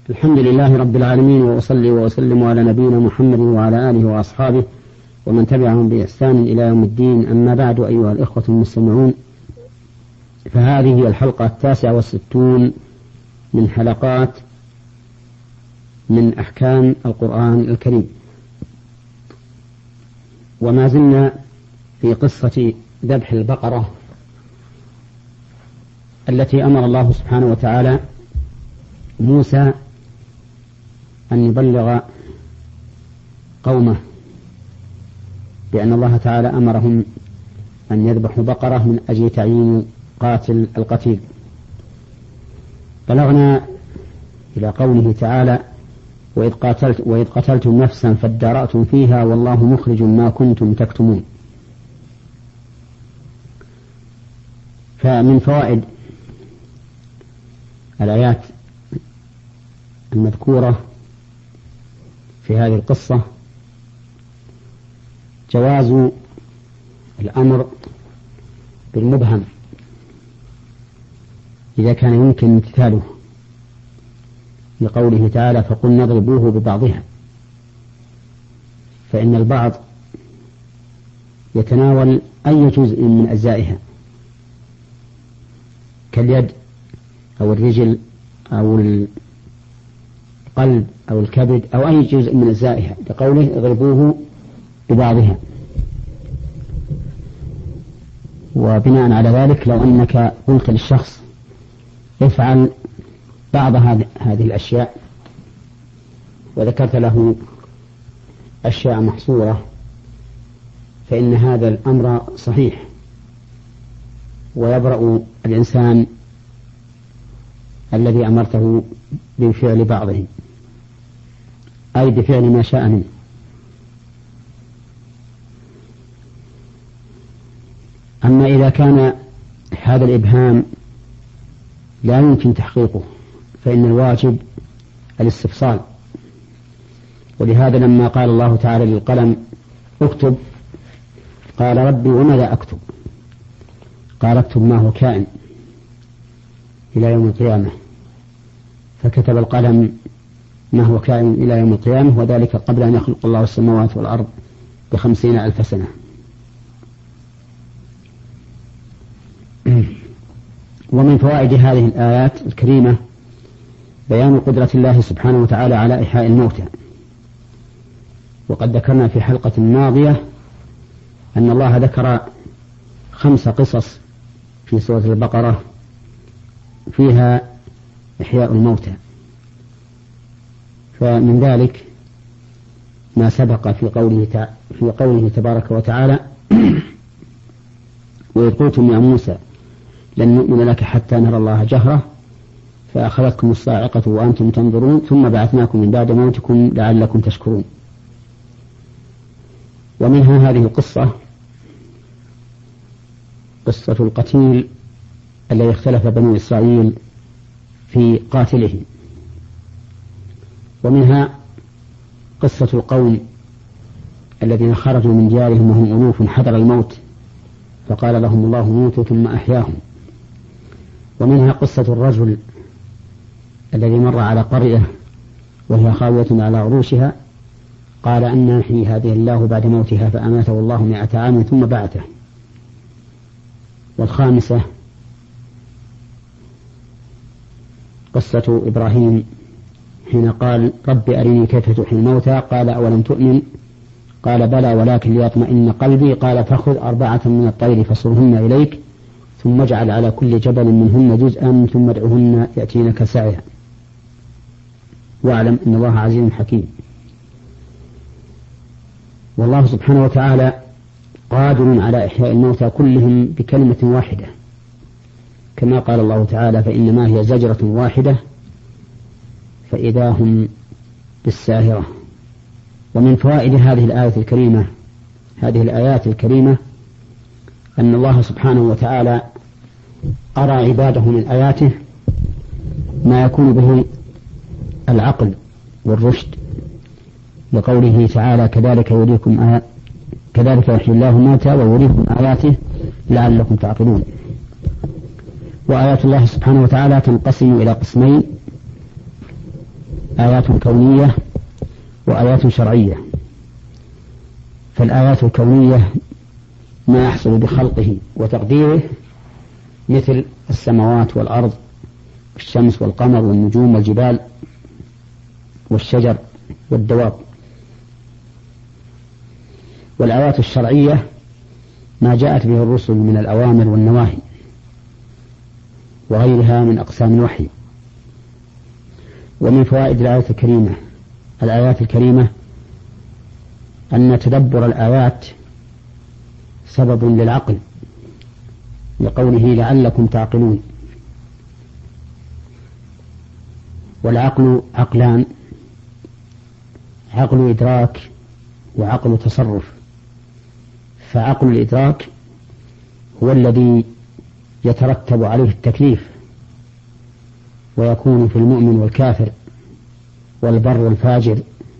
الحمد لله رب العالمين، وأصلي وأسلم على نبينا محمد وعلى آله وأصحابه ومن تبعهم بإحسان إلى يوم الدين. أما بعد، أيها الإخوة المستمعون، فهذه هي الحلقة 69 من حلقات من أحكام القرآن الكريم، وما زلنا في قصة ذبح البقرة التي أمر الله سبحانه وتعالى موسى أن يبلغ قومه بأن الله تعالى أمرهم أن يذبحوا بقرة من أجل تعيين قاتل القتيل. بلغنا إلى قوله تعالى: وإذ قتلتم نفسا فادارأتم فيها والله مخرج ما كنتم تكتمون. فمن فوائد الآيات المذكورة في هذه القصة جواز الأمر بالمبهم إذا كان يمكن امتثاله، لقوله تعالى: فقلنا اضربوه ببعضها، فإن البعض يتناول أي جزء من أجزائها كاليد أو الرجل أو القلب أو الكبد أو أي جزء من أجزائها، لقوله اضربوه ببعضها. وبناء على ذلك، لو أنك قلت للشخص افعل بعض هذه الأشياء وذكرت له أشياء محصورة، فإن هذا الأمر صحيح، ويبرأ الإنسان الذي أمرته بفعل بعضه، أي بفعل ما شاء منه. أما إذا كان هذا الإبهام لا يمكن تحقيقه، فإن الواجب الاستفصال. ولهذا لما قال الله تعالى للقلم: اكتب، قال: ربي وماذا أكتب؟ قال: اكتب ما هو كائن إلى يوم القيامة. فكتب القلم ما هو كائن إلى يوم القيامة، وذلك قبل أن يخلق الله السماوات والأرض ب50,000 سنة. ومن فوائد هذه الآيات الكريمة بيان قدرة الله سبحانه وتعالى على إحياء الموتى. وقد ذكرنا في حلقة ماضية أن الله ذكر 5 قصص في سورة البقرة فيها إحياء الموتى، فمن ذلك ما سبق في قوله تبارك وتعالى: وإذ قلتم يا موسى لن نؤمن لك حتى نرى الله جهرة فأخذتكم الصاعقة وأنتم تنظرون ثم بعثناكم من بعد موتكم لعلكم تشكرون. ومنها هذه القصة، قصة القتيل الذي اختلف بنو إسرائيل في قاتله. ومنها قصة القوم الذين خرجوا من ديارهم وهم ألوف حذر الموت فقال لهم الله موتوا ثم أحياهم. ومنها قصة الرجل الذي مر على قرية وهي خاوية على عروشها قال: أن يحيي هذه الله بعد موتها، فأماته الله 100 عام ثم بعثه. والخامسة قصة إبراهيم حين قال: رب أرني كيف تحيي الموتى، قال: أولم تؤمن؟ قال: بلى ولكن ليطمئن قلبي. قال: فخذ 4 من الطير فصرهن إليك ثم اجعل على كل جبل منهن جزءا ثم ادعهن يأتينك سعيا واعلم أن الله عزيز حكيم. والله سبحانه وتعالى قادر على إحياء الموتى كلهم بكلمة واحدة، كما قال الله تعالى: فإنما هي زجرة واحدة فإذا هم بالساهرة. ومن فوائد هذه الآيات الكريمة أن الله سبحانه وتعالى أرى عباده من آياته ما يكون به العقل والرشد، لقوله تعالى: كذلك يحيي الله الموتى ويريكم آياته لعلكم تعقلون. وآيات الله سبحانه وتعالى تنقسم إلى قسمين: آيات كونية وآيات شرعية. فالآيات الكونية ما يحصل بخلقه وتقديره مثل السماوات والأرض والشمس والقمر والنجوم والجبال والشجر والدواب. والآيات الشرعية ما جاءت به الرسل من الأوامر والنواهي وغيرها من أقسام الوحي. ومن فوائد الآيات الكريمة أن تدبر الآيات سبب للعقل، لقوله لعلكم تعقلون. والعقل عقلان: عقل إدراك وعقل تصرف. فعقل الإدراك هو الذي يترتب عليه التكليف، ويكون في المؤمن والكافر والبر والفاجر.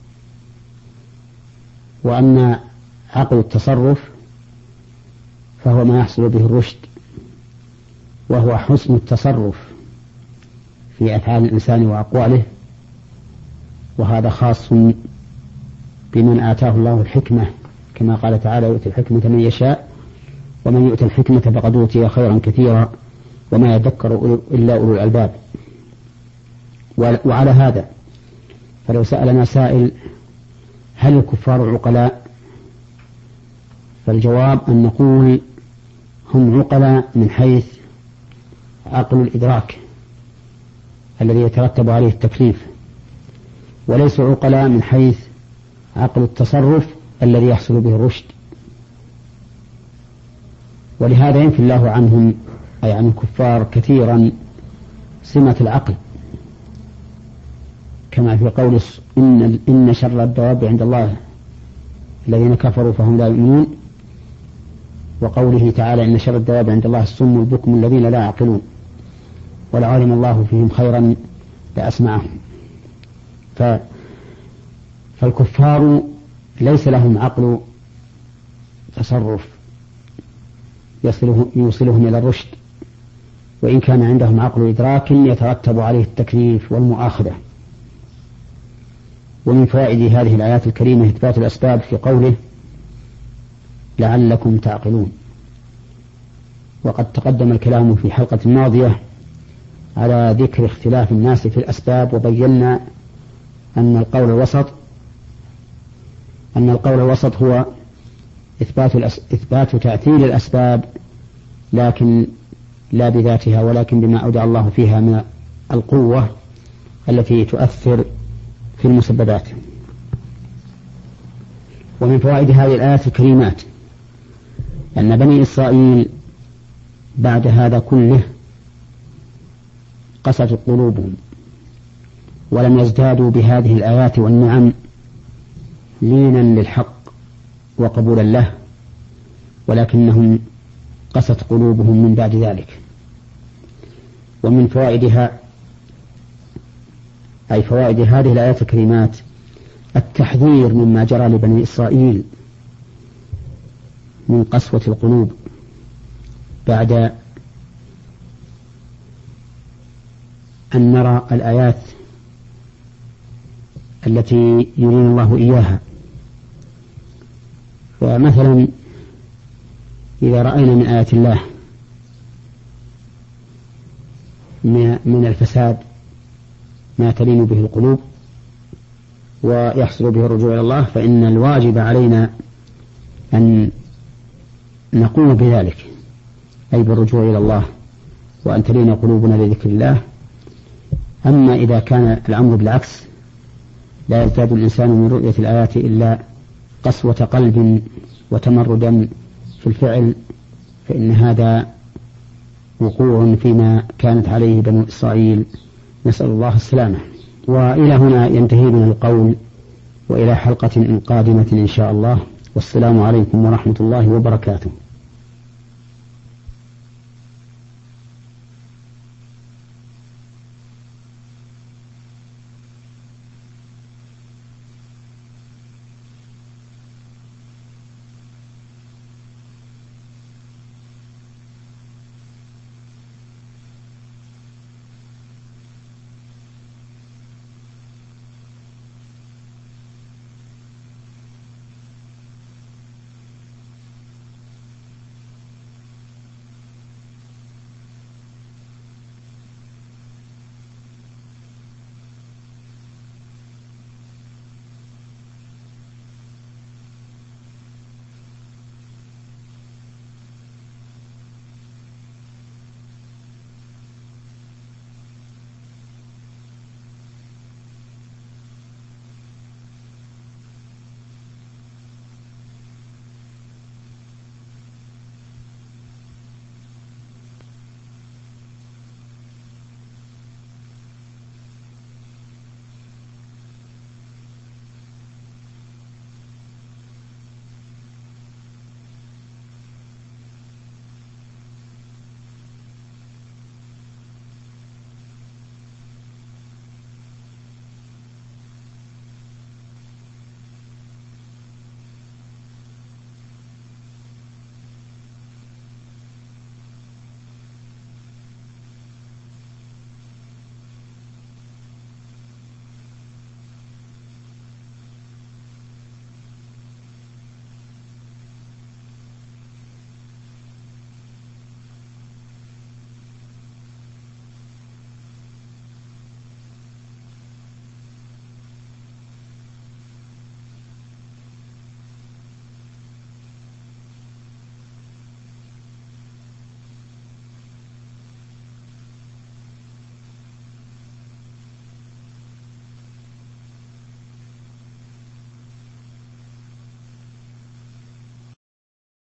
وأما عقل التصرف فهو ما يحصل به الرشد، وهو حسن التصرف في أفعال الإنسان وأقواله، وهذا خاص بمن آتاه الله الحكمة، كما قال تعالى: يؤتي الحكمة من يشاء ومن يؤتي الحكمة فقد أوتي خيرا كثيرا وما يذكر إلا أولو الألباب. وعلى هذا فلو سألنا سائل: هل الكفار عقلاء؟ فالجواب أن نقول: هم عقلاء من حيث عقل الإدراك الذي يترتب عليه التكليف، وليسوا عقلاء من حيث عقل التصرف الذي يحصل به الرشد. ولهذا ينفي الله عنهم، أي عن الكفار، كثيرا سمة العقل، كما في قول: إن شر الدواب عند الله الذين كفروا فهم لا يؤمنون، وقوله تعالى: إن شر الدواب عند الله الصم البكم الذين لا يعقلون، ولعلم الله فيهم خيرا لأسمعهم. فالكفار ليس لهم عقل تصرف يوصلهم إلى الرشد، وإن كان عندهم عقل إدراك يترتب عليه التكليف والمؤاخذة. ومن فوائد هذه الآيات الكريمة إثبات الأسباب في قوله: لعلكم تعقلون. وقد تقدم الكلام في حلقة ماضية على ذكر اختلاف الناس في الأسباب، وبينا أن القول الوسط هو إثبات تأثير الأسباب، لكن لا بذاتها، ولكن بما أودع الله فيها من القوة التي تؤثر في المسببات. ومن فوائد هذه الآيات الكريمات أن بني إسرائيل بعد هذا كله قست قلوبهم، ولم يزدادوا بهذه الآيات والنعم لينا للحق وقبولا له، ولكنهم قست قلوبهم من بعد ذلك. ومن فوائدها، أي فوائد هذه الآيات الكريمات، التحذير مما جرى لبني إسرائيل من قسوة القلوب بعد أن نرى الآيات التي يرين الله إياها. ومثلا إذا رأينا من آيات الله من الفساد ما تلين به القلوب ويحصل به الرجوع إلى الله، فإن الواجب علينا أن نقوم بذلك، أي بالرجوع إلى الله، وأن تلين قلوبنا لذكر الله. أما إذا كان الأمر بالعكس، لا يزداد الإنسان من رؤية الآيات إلا قسوة قلب وتمردا في الفعل، فإن هذا وقوع فيما كانت عليه بنو إسرائيل، نسأل الله السلامة. وإلى هنا ينتهي من القول، وإلى حلقة قادمة إن شاء الله، والسلام عليكم ورحمة الله وبركاته.